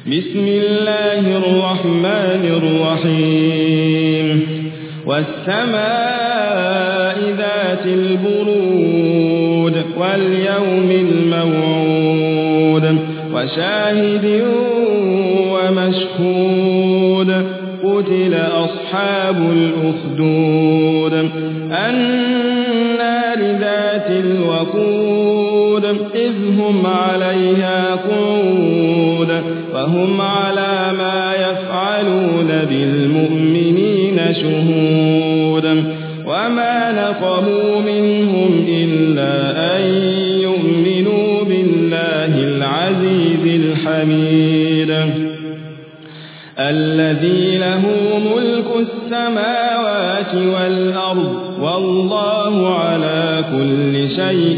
بسم الله الرحمن الرحيم والسماء ذات البرود واليوم الموعود وشاهد ومشهود قتل أصحاب الأخدود النار ذات الوقود إذ هم عليها قعود وهم على ما يفعلون بالمؤمنين شهود وما نقموا منهم إلا أن يؤمنوا بالله العزيز الحميد الذي له ملك السماوات والأرض والله على كل شيء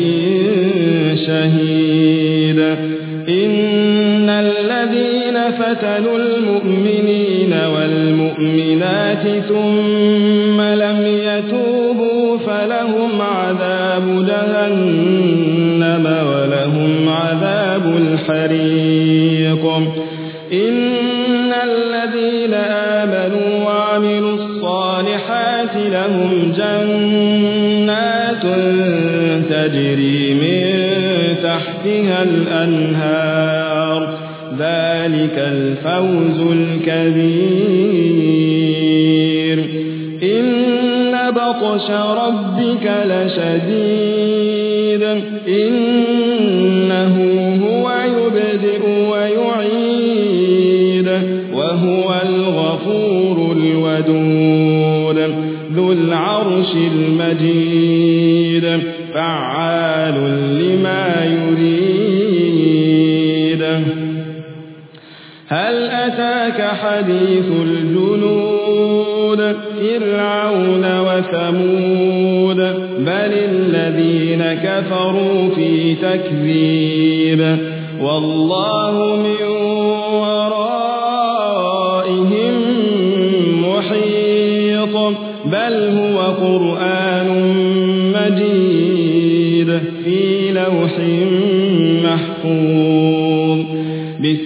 شهيد إن الذين فتنوا المؤمنين والمؤمنات ثم لم يتوبوا فلهم عذاب جهنم ولهم عذاب الحريق إن الذين آمنوا وعملوا الصالحات لهم جنات تجري من تحتها الأنهار ذلك الفوز الكبير إن بطش ربك لشديد إنه هو يبدئ ويعيد وهو الغفور الودود ذو العرش المجيد فعال لما يريد هل أتاك حديث الجنود فرعون وثمود بل الذين كفروا في تكذيب والله من ورائهم محيط بل هو قرآن مجيد في لوح